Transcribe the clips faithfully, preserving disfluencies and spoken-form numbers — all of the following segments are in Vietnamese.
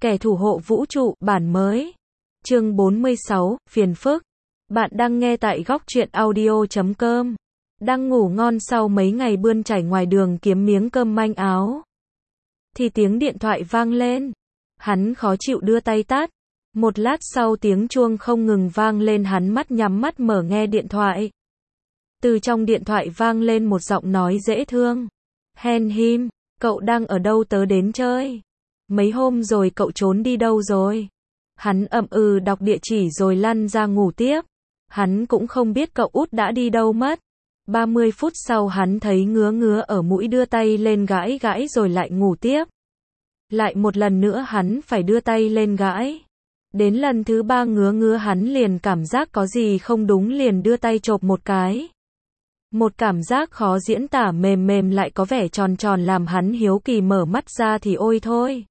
Kẻ thủ hộ vũ trụ, bản mới. Chương bốn mươi sáu, phiền phức. Bạn đang nghe tại góc truyện audio chấm com. Đang ngủ ngon sau mấy ngày bươn chải ngoài đường kiếm miếng cơm manh áo. Thì tiếng điện thoại vang lên. Hắn khó chịu đưa tay tát. Một lát sau tiếng chuông không ngừng vang lên, hắn mắt nhắm mắt mở nghe điện thoại. Từ trong điện thoại vang lên một giọng nói dễ thương. Hen Him, cậu đang ở đâu, tớ đến chơi. Mấy hôm rồi cậu trốn đi đâu rồi? Hắn ậm ừ đọc địa chỉ rồi lăn ra ngủ tiếp. Hắn cũng không biết cậu út đã đi đâu mất. ba mươi phút sau hắn thấy ngứa ngứa ở mũi, đưa tay lên gãi gãi rồi lại ngủ tiếp. Lại một lần nữa hắn phải đưa tay lên gãi. Đến lần thứ ba ngứa ngứa hắn liền cảm giác có gì không đúng, liền đưa tay chộp một cái. Một cảm giác khó diễn tả, mềm mềm lại có vẻ tròn tròn, làm hắn hiếu kỳ mở mắt ra thì ôi thôi.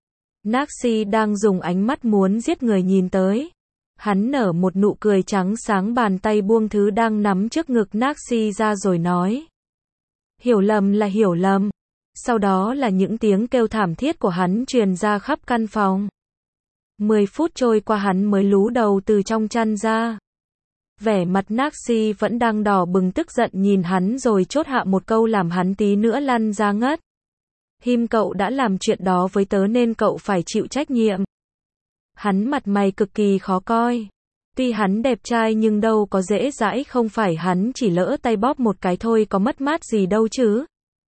Naxi đang dùng ánh mắt muốn giết người nhìn tới. Hắn nở một nụ cười trắng sáng, bàn tay buông thứ đang nắm trước ngực Naxi ra rồi nói. Hiểu lầm là hiểu lầm. Sau đó là những tiếng kêu thảm thiết của hắn truyền ra khắp căn phòng. Mười phút trôi qua hắn mới lú đầu từ trong chăn ra. Vẻ mặt Naxi vẫn đang đỏ bừng tức giận nhìn hắn rồi chốt hạ một câu làm hắn tí nữa lăn ra ngất. Him, cậu đã làm chuyện đó với tớ nên cậu phải chịu trách nhiệm. Hắn mặt mày cực kỳ khó coi. Tuy hắn đẹp trai nhưng đâu có dễ dãi, không phải hắn chỉ lỡ tay bóp một cái thôi có mất mát gì đâu chứ.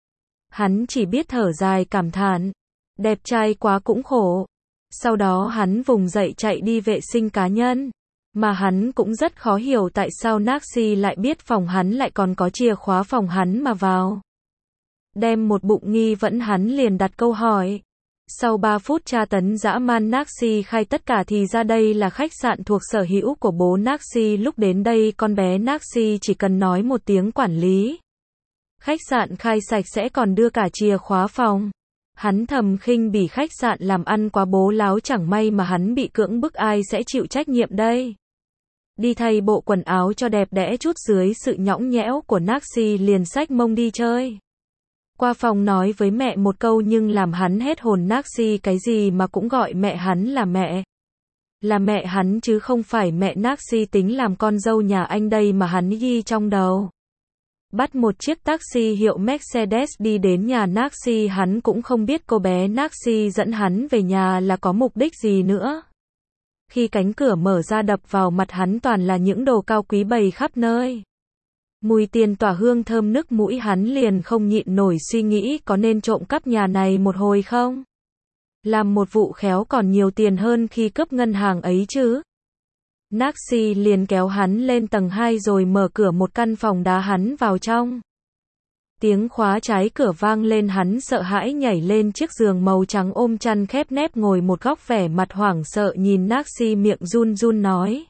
Hắn chỉ biết thở dài cảm thán. Đẹp trai quá cũng khổ. Sau đó hắn vùng dậy chạy đi vệ sinh cá nhân. Mà hắn cũng rất khó hiểu tại sao Naxi lại biết phòng hắn, lại còn có chìa khóa phòng hắn mà vào. Đem một bụng nghi vấn, hắn liền đặt câu hỏi. Sau ba phút tra tấn dã man, Naxi khai tất cả thì ra đây là khách sạn thuộc sở hữu của bố Naxi. Lúc đến đây con bé Naxi chỉ cần nói một tiếng quản lý. Khách sạn khai sạch sẽ còn đưa cả chìa khóa phòng. Hắn thầm khinh bỉ khách sạn làm ăn quá bố láo, chẳng may mà hắn bị cưỡng bức ai sẽ chịu trách nhiệm đây. Đi thay bộ quần áo cho đẹp đẽ chút dưới sự nhõng nhẽo của Naxi, liền xách mông đi chơi. Qua phòng nói với mẹ một câu nhưng làm hắn hết hồn. Naxi cái gì mà cũng gọi mẹ hắn là mẹ. Là mẹ hắn chứ không phải mẹ Naxi tính làm con dâu nhà anh đây mà hắn ghi trong đầu. Bắt một chiếc taxi hiệu Mercedes đi đến nhà Naxi, hắn cũng không biết cô bé Naxi dẫn hắn về nhà là có mục đích gì nữa. Khi cánh cửa mở ra đập vào mặt hắn toàn là những đồ cao quý bày khắp nơi. Mùi tiền tỏa hương thơm nức mũi, hắn liền không nhịn nổi suy nghĩ có nên trộm cắp nhà này một hồi không? Làm một vụ khéo còn nhiều tiền hơn khi cướp ngân hàng ấy chứ. Naxi liền kéo hắn lên tầng hai rồi mở cửa một căn phòng đá hắn vào trong. Tiếng khóa trái cửa vang lên, hắn sợ hãi nhảy lên chiếc giường màu trắng ôm chăn khép nép ngồi một góc, vẻ mặt hoảng sợ nhìn Naxi, miệng run run nói.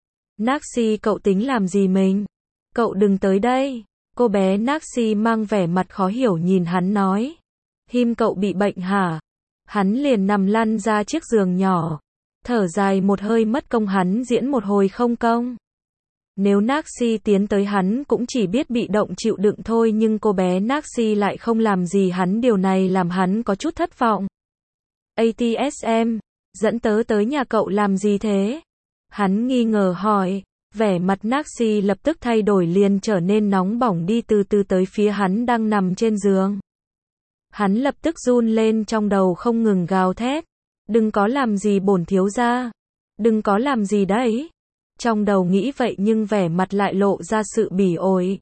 Naxi, cậu tính làm gì mình? Cậu đừng tới đây. Cô bé Naxi mang vẻ mặt khó hiểu nhìn hắn nói. Him, cậu bị bệnh hả? Hắn liền nằm lăn ra chiếc giường nhỏ. Thở dài một hơi, mất công hắn diễn một hồi không công. Nếu Naxi tiến tới hắn cũng chỉ biết bị động chịu đựng thôi, nhưng cô bé Naxi lại không làm gì hắn, điều này làm hắn có chút thất vọng. a tê ét em, dẫn tớ tới nhà cậu làm gì thế? Hắn nghi ngờ hỏi. Vẻ mặt Naxi lập tức thay đổi, liền trở nên nóng bỏng, đi từ từ tới phía hắn đang nằm trên giường. Hắn lập tức run lên, trong đầu không ngừng gào thét. Đừng có làm gì bổn thiếu gia. Đừng có làm gì đấy. Trong đầu nghĩ vậy nhưng vẻ mặt lại lộ ra sự bỉ ổi.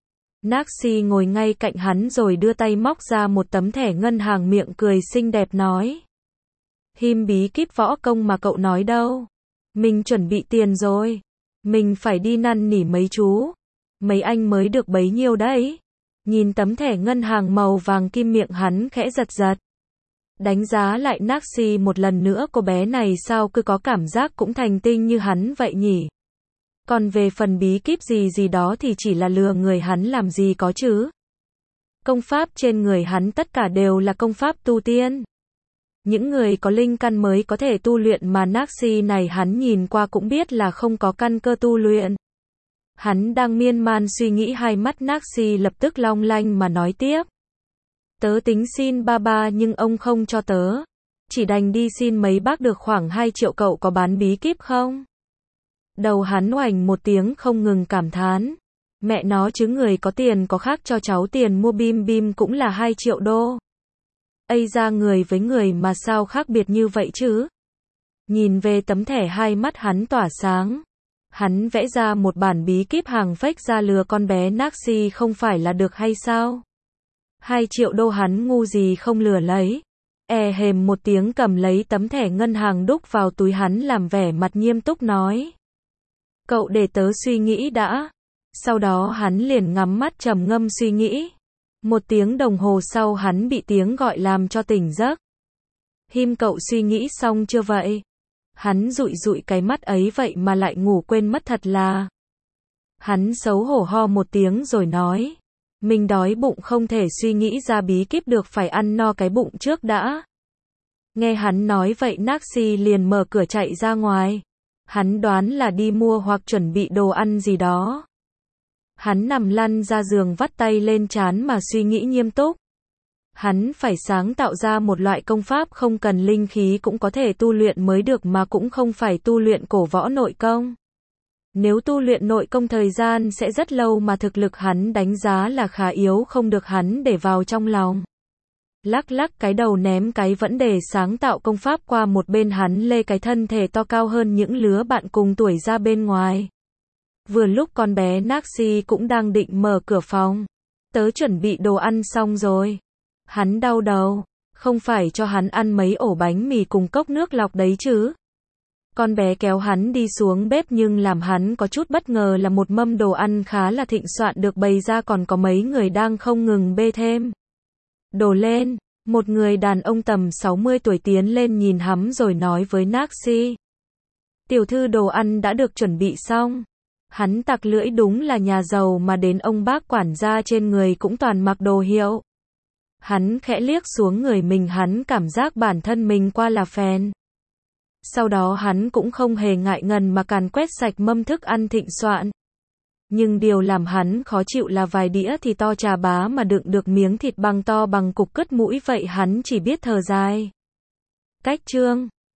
Naxi ngồi ngay cạnh hắn rồi đưa tay móc ra một tấm thẻ ngân hàng, miệng cười xinh đẹp nói. Him, bí kíp võ công mà cậu nói đâu? Mình chuẩn bị tiền rồi. Mình phải đi năn nỉ mấy chú. Mấy anh mới được bấy nhiêu đấy. Nhìn tấm thẻ ngân hàng màu vàng kim, miệng hắn khẽ giật giật. Đánh giá lại Naxi một lần nữa, cô bé này sao cứ có cảm giác cũng thành tinh như hắn vậy nhỉ? Còn về phần bí kíp gì gì đó thì chỉ là lừa người, hắn làm gì có chứ? Công pháp trên người hắn tất cả đều là công pháp tu tiên. Những người có linh căn mới có thể tu luyện, mà Naxi này hắn nhìn qua cũng biết là không có căn cơ tu luyện. Hắn đang miên man suy nghĩ, hai mắt Naxi lập tức long lanh mà nói tiếp. Tớ tính xin ba ba nhưng ông không cho tớ. chỉ đành đi xin mấy bác được khoảng hai triệu, cậu có bán bí kíp không? Đầu hắn oành một tiếng không ngừng cảm thán. Mẹ nó chứ, người có tiền có khác cho cháu tiền mua bim bim cũng là hai triệu đô. Ây ra, người với người mà sao khác biệt như vậy chứ? Nhìn về tấm thẻ, hai mắt hắn tỏa sáng. Hắn vẽ ra một bản bí kíp hàng fake ra lừa con bé Naxi không phải là được hay sao? Hai triệu đô hắn ngu gì không lừa lấy. E hềm một tiếng cầm lấy tấm thẻ ngân hàng đúc vào túi, hắn làm vẻ mặt nghiêm túc nói. Cậu để tớ suy nghĩ đã. Sau đó hắn liền ngắm mắt trầm ngâm suy nghĩ. Một tiếng đồng hồ sau hắn bị tiếng gọi làm cho tỉnh giấc. Him, cậu suy nghĩ xong chưa vậy? Hắn dụi dụi cái mắt ấy, vậy mà lại ngủ quên mất thật là. Hắn xấu hổ ho một tiếng rồi nói. Mình đói bụng không thể suy nghĩ ra bí kíp được, phải ăn no cái bụng trước đã. Nghe hắn nói vậy, Naxi liền mở cửa chạy ra ngoài. Hắn đoán là đi mua hoặc chuẩn bị đồ ăn gì đó. Hắn nằm lăn ra giường vắt tay lên trán mà suy nghĩ nghiêm túc. Hắn phải sáng tạo ra một loại công pháp không cần linh khí cũng có thể tu luyện mới được, mà cũng không phải tu luyện cổ võ nội công. Nếu tu luyện nội công thời gian sẽ rất lâu mà thực lực hắn đánh giá là khá yếu, không được hắn để vào trong lòng. Lắc lắc cái đầu ném cái vấn đề sáng tạo công pháp qua một bên, hắn lê cái thân thể to cao hơn những lứa bạn cùng tuổi ra bên ngoài. Vừa lúc con bé Naxi cũng đang định mở cửa phòng. Tớ chuẩn bị đồ ăn xong rồi. Hắn đau đầu. Không phải cho hắn ăn mấy ổ bánh mì cùng cốc nước lọc đấy chứ? Con bé kéo hắn đi xuống bếp, nhưng làm hắn có chút bất ngờ là một mâm đồ ăn khá là thịnh soạn được bày ra, còn có mấy người đang không ngừng bê thêm đồ lên. Một người đàn ông tầm sáu mươi tuổi tiến lên nhìn hắn rồi nói với Naxi. Tiểu thư, đồ ăn đã được chuẩn bị xong. Hắn tặc lưỡi, đúng là nhà giàu mà đến ông bác quản gia trên người cũng toàn mặc đồ hiệu. Hắn khẽ liếc xuống người mình, hắn cảm giác bản thân mình qua là phèn. Sau đó hắn cũng không hề ngại ngần mà càn quét sạch mâm thức ăn thịnh soạn. Nhưng điều làm hắn khó chịu là vài đĩa thì to chà bá mà đựng được miếng thịt bằng to bằng cục cứt mũi vậy, hắn chỉ biết thở dài. Cách chương